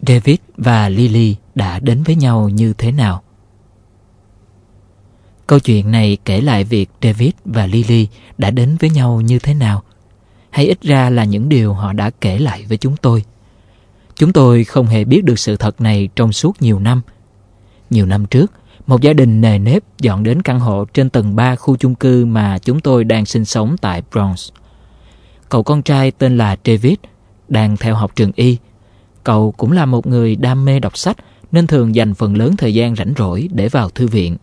David và Lily đã đến với nhau như thế nào? Câu chuyện này kể lại việc David và Lily đã đến với nhau như thế nào, hay ít ra là những điều họ đã kể lại với chúng tôi. Chúng tôi không hề biết được sự thật này trong suốt nhiều năm. Nhiều năm trước, một gia đình nề nếp dọn đến căn hộ trên tầng 3 khu chung cư mà chúng tôi đang sinh sống tại Bronx. Cậu con trai tên là David đang theo học trường y. Cậu cũng là một người đam mê đọc sách nên thường dành phần lớn thời gian rảnh rỗi để vào thư viện.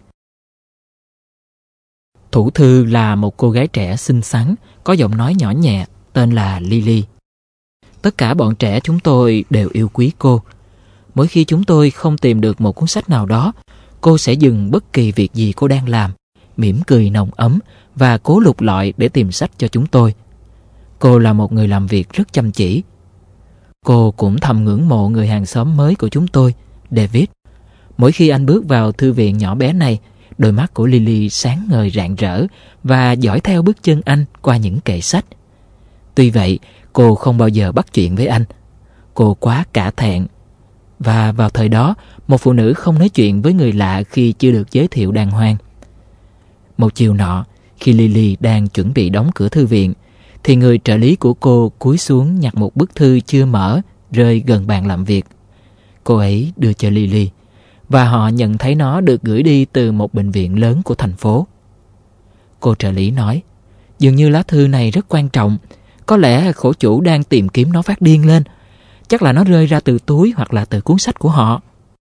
Thủ thư là một cô gái trẻ xinh xắn, có giọng nói nhỏ nhẹ, tên là Lily. Tất cả bọn trẻ chúng tôi đều yêu quý cô. Mỗi khi chúng tôi không tìm được một cuốn sách nào đó, cô sẽ dừng bất kỳ việc gì cô đang làm, mỉm cười nồng ấm và cố lục lọi để tìm sách cho chúng tôi. Cô là một người làm việc rất chăm chỉ. Cô cũng thầm ngưỡng mộ người hàng xóm mới của chúng tôi, David. Mỗi khi anh bước vào thư viện nhỏ bé này, đôi mắt của Lily sáng ngời rạng rỡ và dõi theo bước chân anh qua những kệ sách. Tuy vậy, cô không bao giờ bắt chuyện với anh. Cô quá cả thẹn. Và vào thời đó, một phụ nữ không nói chuyện với người lạ khi chưa được giới thiệu đàng hoàng. Một chiều nọ, khi Lily đang chuẩn bị đóng cửa thư viện, thì người trợ lý của cô cúi xuống nhặt một bức thư chưa mở rơi gần bàn làm việc. Cô ấy đưa cho Lily, và họ nhận thấy nó được gửi đi từ một bệnh viện lớn của thành phố. Cô trợ lý nói, dường như lá thư này rất quan trọng. Có lẽ khổ chủ đang tìm kiếm nó phát điên lên. Chắc là nó rơi ra từ túi hoặc là từ cuốn sách của họ.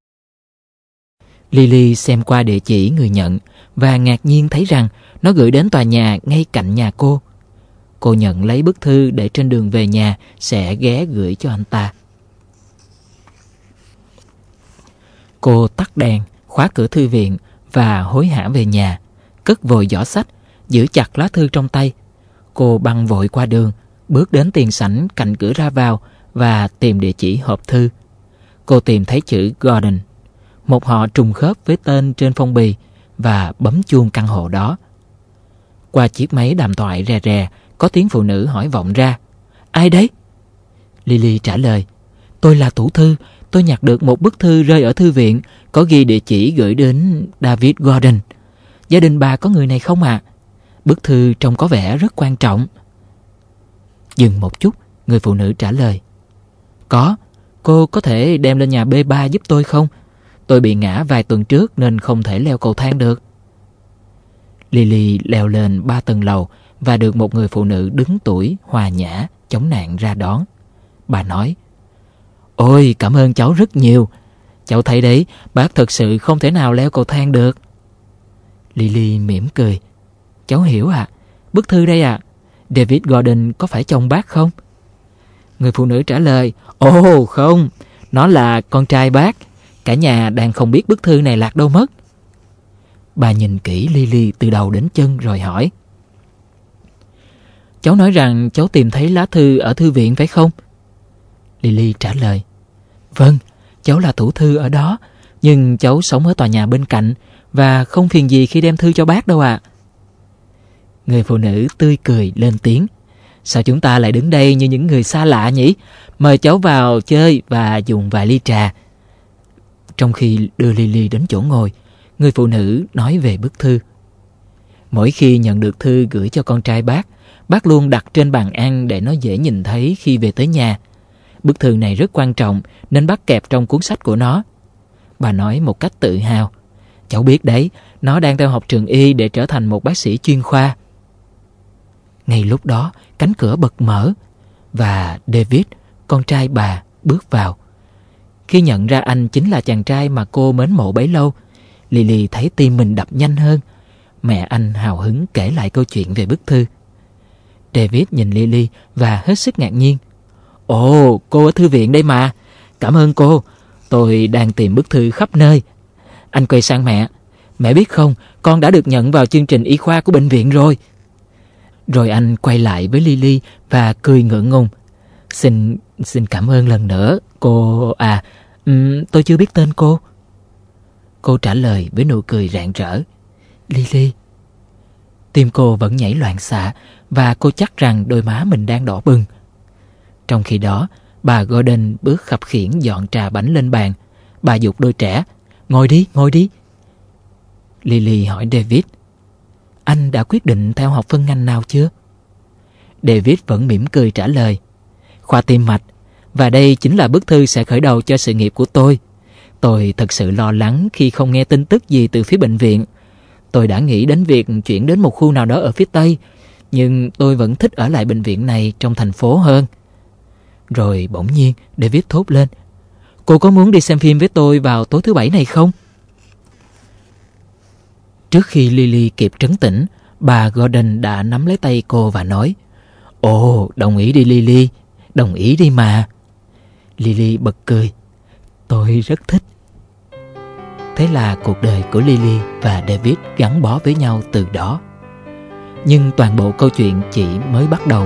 Lily xem qua địa chỉ người nhận và ngạc nhiên thấy rằng nó gửi đến tòa nhà ngay cạnh nhà cô. Cô nhận lấy bức thư để trên đường về nhà sẽ ghé gửi cho anh ta. Cô tắt đèn, khóa cửa thư viện và hối hả về nhà, cất vội giỏ sách, giữ chặt lá thư trong tay. Cô băng vội qua đường, bước đến tiền sảnh cạnh cửa ra vào và tìm địa chỉ hộp thư. Cô tìm thấy chữ Gordon, một họ trùng khớp với tên trên phong bì, và bấm chuông căn hộ đó. Qua chiếc máy đàm thoại rè rè, có tiếng phụ nữ hỏi vọng ra, ai đấy? Lily trả lời, tôi là thủ thư. Tôi nhặt được một bức thư rơi ở thư viện, có ghi địa chỉ gửi đến David Gordon. Gia đình bà có người này không ạ? Bức thư trông có vẻ rất quan trọng. Dừng một chút, người phụ nữ trả lời, có. Cô có thể đem lên nhà B3 giúp tôi không? Tôi bị ngã vài tuần trước nên không thể leo cầu thang được. Lily leo lên 3 tầng lầu và được một người phụ nữ đứng tuổi, hòa nhã, chống nạn ra đón. Bà nói, ôi, cảm ơn cháu rất nhiều. Cháu thấy đấy, bác thật sự không thể nào leo cầu thang được. Lily mỉm cười, cháu hiểu ạ. Bức thư đây ạ. David Gordon có phải chồng bác không? Người phụ nữ trả lời, ồ không, nó là con trai bác. Cả nhà đang không biết bức thư này lạc đâu mất. Bà nhìn kỹ Lily từ đầu đến chân rồi hỏi, cháu nói rằng cháu tìm thấy lá thư ở thư viện phải không? Lily trả lời, vâng, cháu là thủ thư ở đó, nhưng cháu sống ở tòa nhà bên cạnh và không phiền gì khi đem thư cho bác đâu ạ. Người phụ nữ tươi cười lên tiếng, sao chúng ta lại đứng đây như những người xa lạ nhỉ? Mời cháu vào chơi và dùng vài ly trà. Trong khi đưa Lily đến chỗ ngồi, người phụ nữ nói về bức thư. Mỗi khi nhận được thư gửi cho con trai bác luôn đặt trên bàn ăn để nó dễ nhìn thấy khi về tới nhà. Bức thư này rất quan trọng nên bác kẹp trong cuốn sách của nó. Bà nói một cách tự hào, cháu biết đấy, nó đang theo học trường y để trở thành một bác sĩ chuyên khoa. Ngay lúc đó, cánh cửa bật mở và David, con trai bà, bước vào. Khi nhận ra anh chính là chàng trai mà cô mến mộ bấy lâu, Lily thấy tim mình đập nhanh hơn. Mẹ anh hào hứng kể lại câu chuyện về bức thư. David nhìn Lily và hết sức ngạc nhiên. Ồ, cô ở thư viện đây mà. Cảm ơn cô. Tôi đang tìm bức thư khắp nơi. Anh quay sang mẹ. Mẹ biết không, con đã được nhận vào chương trình y khoa của bệnh viện rồi. Rồi anh quay lại với Lily và cười ngượng ngùng. Xin cảm ơn lần nữa, cô à. Tôi chưa biết tên cô. Cô trả lời với nụ cười rạng rỡ. Lily. Tim cô vẫn nhảy loạn xạ và cô chắc rằng đôi má mình đang đỏ bừng. Trong khi đó, Bà Gordon bước khập khiễng dọn trà bánh lên bàn. Bà giục đôi trẻ: ngồi đi, ngồi đi. Lily hỏi David: anh đã quyết định theo học phân ngành nào chưa? David vẫn mỉm cười trả lời: khoa tim mạch, và đây chính là bức thư sẽ khởi đầu cho sự nghiệp của tôi. Tôi thật sự lo lắng khi không nghe tin tức gì từ phía bệnh viện. Tôi đã nghĩ đến việc chuyển đến một khu nào đó ở phía Tây, nhưng tôi vẫn thích ở lại bệnh viện này trong thành phố hơn. Rồi bỗng nhiên David thốt lên: cô có muốn đi xem phim với tôi vào tối thứ Bảy này không? Trước khi Lily kịp trấn tĩnh, bà Gordon đã nắm lấy tay cô và nói: ồ, đồng ý đi Lily, đồng ý đi mà. Lily bật cười: tôi rất thích. Thế là cuộc đời của Lily và David gắn bó với nhau từ đó. Nhưng toàn bộ câu chuyện chỉ mới bắt đầu.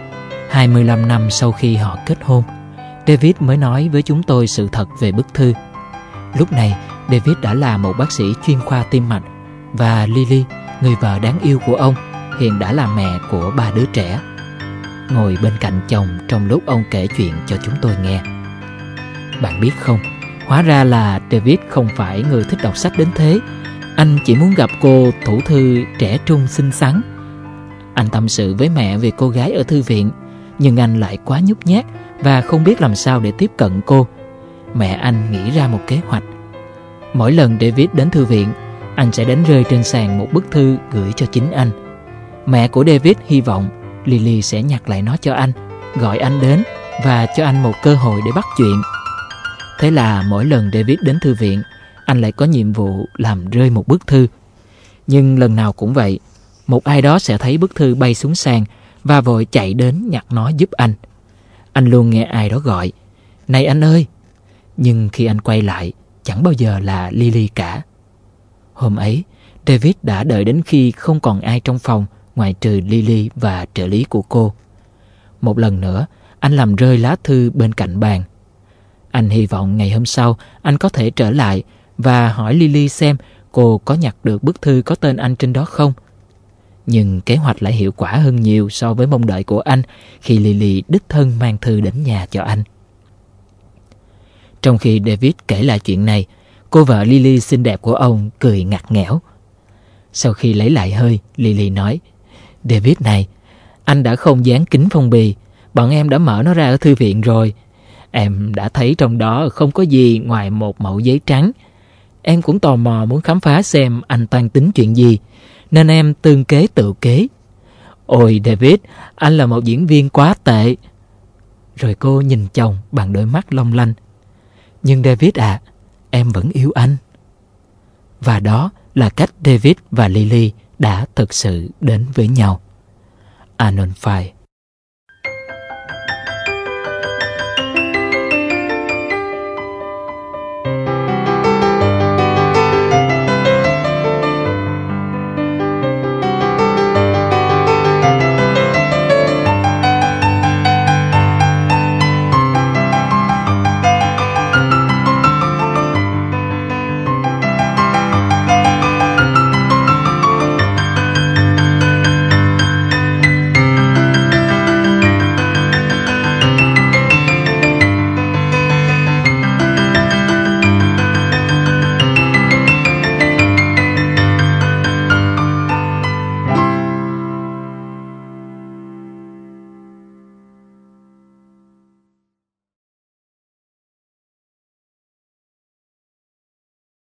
25 năm sau khi họ kết hôn, David mới nói với chúng tôi sự thật về bức thư. Lúc này, David đã là một bác sĩ chuyên khoa tim mạch, và Lily, người vợ đáng yêu của ông, hiện đã là mẹ của 3 đứa trẻ. Ngồi bên cạnh chồng trong lúc ông kể chuyện cho chúng tôi nghe. Bạn biết không, hóa ra là David không phải người thích đọc sách đến thế. Anh chỉ muốn gặp cô thủ thư trẻ trung xinh xắn. Anh tâm sự với mẹ về cô gái ở thư viện, nhưng anh lại quá nhút nhát và không biết làm sao để tiếp cận cô. Mẹ anh nghĩ ra một kế hoạch. Mỗi lần David đến thư viện, anh sẽ đánh rơi trên sàn một bức thư gửi cho chính anh. Mẹ của David hy vọng Lily sẽ nhặt lại nó cho anh, gọi anh đến và cho anh một cơ hội để bắt chuyện. Thế là mỗi lần David đến thư viện, anh lại có nhiệm vụ làm rơi một bức thư. Nhưng lần nào cũng vậy, một ai đó sẽ thấy bức thư bay xuống sàn và vội chạy đến nhặt nó giúp anh. Anh luôn nghe ai đó gọi: này anh ơi! Nhưng khi anh quay lại, chẳng bao giờ là Lily cả. Hôm ấy, David đã đợi đến khi không còn ai trong phòng ngoại trừ Lily và trợ lý của cô. Một lần nữa, anh làm rơi lá thư bên cạnh bàn. Anh hy vọng ngày hôm sau anh có thể trở lại và hỏi Lily xem cô có nhặt được bức thư có tên anh trên đó không. Nhưng kế hoạch lại hiệu quả hơn nhiều so với mong đợi của anh khi Lily đích thân mang thư đến nhà cho anh. Trong khi David kể lại chuyện này, cô vợ Lily xinh đẹp của ông cười ngặt nghẽo. Sau khi lấy lại hơi, Lily nói: David này, anh đã không dán kính phong bì. Bọn em đã mở nó ra ở thư viện rồi. Em đã thấy trong đó không có gì ngoài một mẩu giấy trắng. Em cũng tò mò muốn khám phá xem anh toan tính chuyện gì, nên em tương kế tự kế. Ôi David, anh là một diễn viên quá tệ. Rồi cô nhìn chồng bằng đôi mắt long lanh. Nhưng David à, em vẫn yêu anh. Và đó là cách David và Lily đã thực sự đến với nhau. Anon Fire.